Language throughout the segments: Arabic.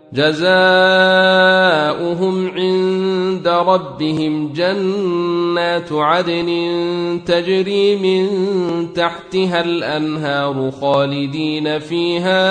جزاؤهم عند ربهم جنات عدن تجري من تحتها الأنهار خالدين فيها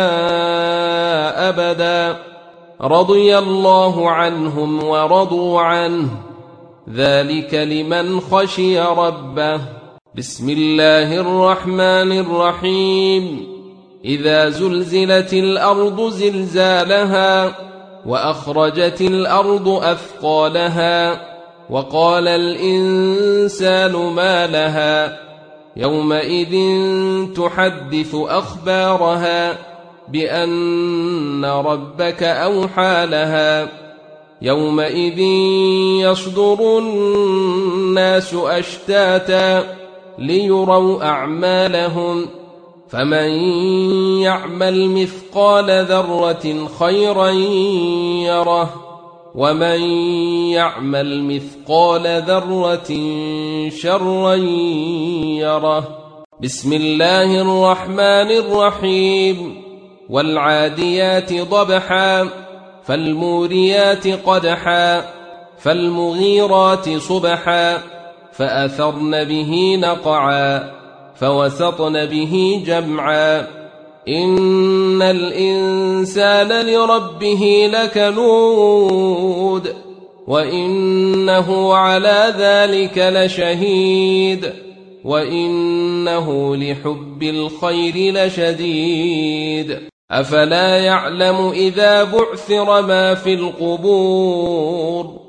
أبدا رضي الله عنهم ورضوا عنه ذلك لمن خشي ربه. بسم الله الرحمن الرحيم. إذا زلزلت الأرض زلزالها وأخرجت الأرض أثقالها وقال الإنسان ما لها يومئذ تحدث أخبارها بأن ربك أوحى لها يومئذ يصدر الناس أشتاتا ليروا أعمالهم فمن يعمل مثقال ذرة خيرا يره ومن يعمل مثقال ذرة شرا يره. بسم الله الرحمن الرحيم. والعاديات ضبحا فالموريات قدحا فالمغيرات صبحا فأثرن به نقعا فوسطن به جمعا إن الإنسان لربه لكنود وإنه على ذلك لشهيد وإنه لحب الخير لشديد. أفلا يعلم إذا بعثر ما في القبور